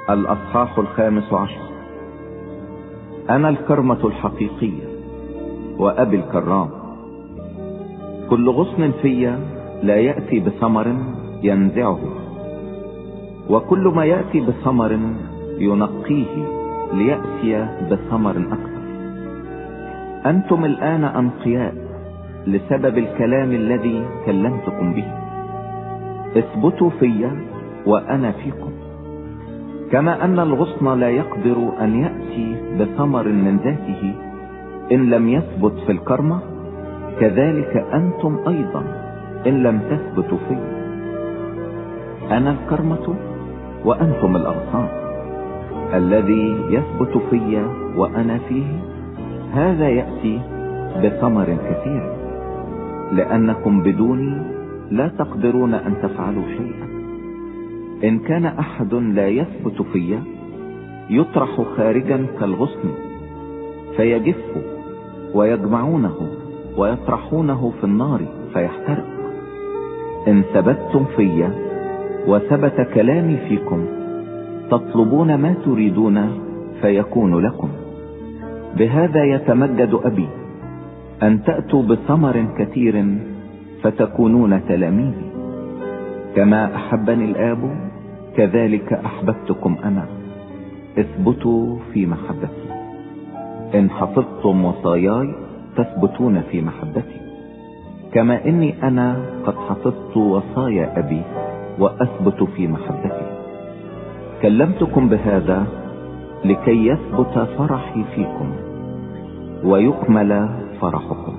الأصحاح 15. أنا الكرمة الحقيقية وأبي الكرام. كل غصن في لا يأتي بثمر ينزعه، وكل ما يأتي بثمر ينقيه ليأتي بثمر أكثر. أنتم الآن أنقياء لسبب الكلام الذي كلمتكم به. اثبتوا في وأنا فيكم. كما أن الغصن لا يقدر أن يأتي بثمر من ذاته إن لم يثبت في الكرمة، كذلك أنتم أيضا إن لم تثبتوا في. أنا الكرمة وأنتم الأغصان. الذي يثبت في وأنا فيه هذا يأتي بثمر كثير، لأنكم بدوني لا تقدرون أن تفعلوا شيئا. إن كان أحد لا يثبت في يطرح خارجا كالغصن فيجف، ويجمعونه ويطرحونه في النار فيحترق. إن ثبتتم في وثبت كلامي فيكم تطلبون ما تريدون فيكون لكم. بهذا يتمجد أبي، أن تأتوا بثمر كثير فتكونون تلاميذي. كما أحبني الآب كذلك أحببتكم أنا، اثبتوا في محبتي. إن حفظتم وصاياي تثبتون في محبتي، كما إني أنا قد حفظت وصايا أبي وأثبت في محبتي. كلمتكم بهذا لكي يثبت فرحي فيكم ويكمل فرحكم.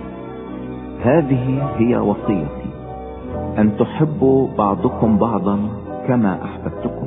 هذه هي وصيتي، أن تحبوا بعضكم بعضا كما أحببتكم.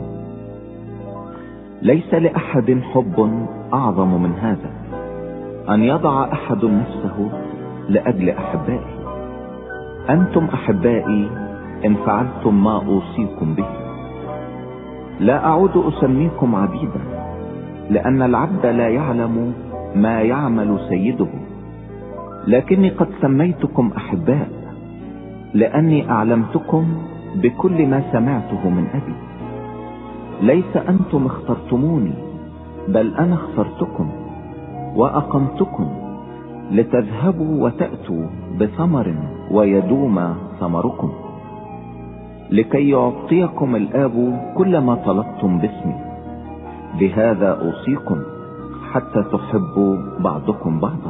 ليس لأحد حب أعظم من هذا، أن يضع أحد نفسه لأجل أحبائي. أنتم أحبائي إن فعلتم ما أوصيكم به. لا أعود أسميكم عبيدا، لأن العبد لا يعلم ما يعمل سيده، لكني قد سميتكم أحباء، لأني أعلمتكم بكل ما سمعته من أبي. ليس أنتم اخترتموني، بل أنا اخترتكم وأقمتكم لتذهبوا وتأتوا بثمر ويدوم ثمركم، لكي يعطيكم الآب كل ما طلبتم باسمي. بهذا أوصيكم حتى تحبوا بعضكم بعضا.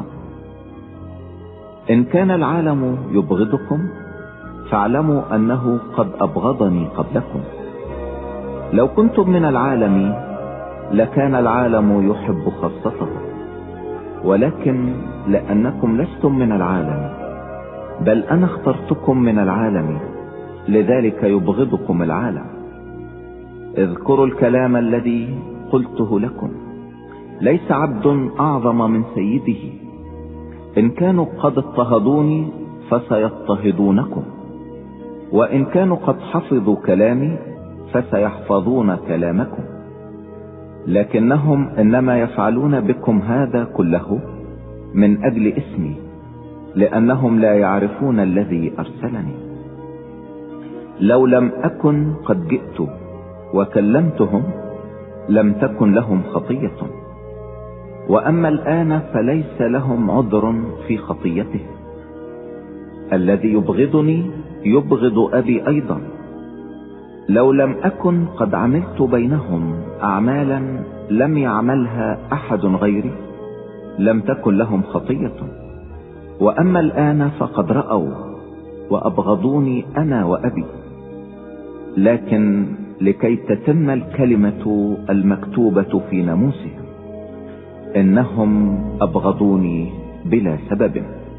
إن كان العالم يبغضكم فاعلموا أنه قد أبغضني قبلكم. لو كنتم من العالم لكان العالم يحب خاصته، ولكن لأنكم لستم من العالم بل أنا اخترتكم من العالم، لذلك يبغضكم العالم. اذكروا الكلام الذي قلته لكم. ليس عبد أعظم من سيده. إن كانوا قد اضطهدوني فسيضطهدونكم، وإن كانوا قد حفظوا كلامي فسيحفظون كلامكم. لكنهم إنما يفعلون بكم هذا كله من أجل اسمي، لأنهم لا يعرفون الذي أرسلني. لو لم أكن قد جئت وكلمتهم لم تكن لهم خطية، وأما الآن فليس لهم عذر في خطيته. الذي يبغضني يبغض أبي أيضا. لو لم أكن قد عملت بينهم أعمالا لم يعملها أحد غيري لم تكن لهم خطية. وأما الآن فقد رأوا وأبغضوني أنا وأبي. لكن لكي تتم الكلمة المكتوبة في ناموسهم، إنهم أبغضوني بلا سبب.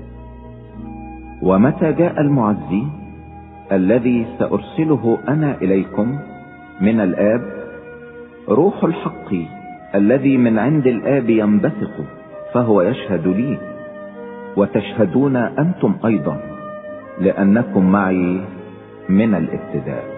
ومتى جاء المعزي الذي سأرسله أنا إليكم من الآب، روح الحق الذي من عند الآب ينبثق، فهو يشهد لي، وتشهدون أنتم أيضا، لأنكم معي من الابتداء.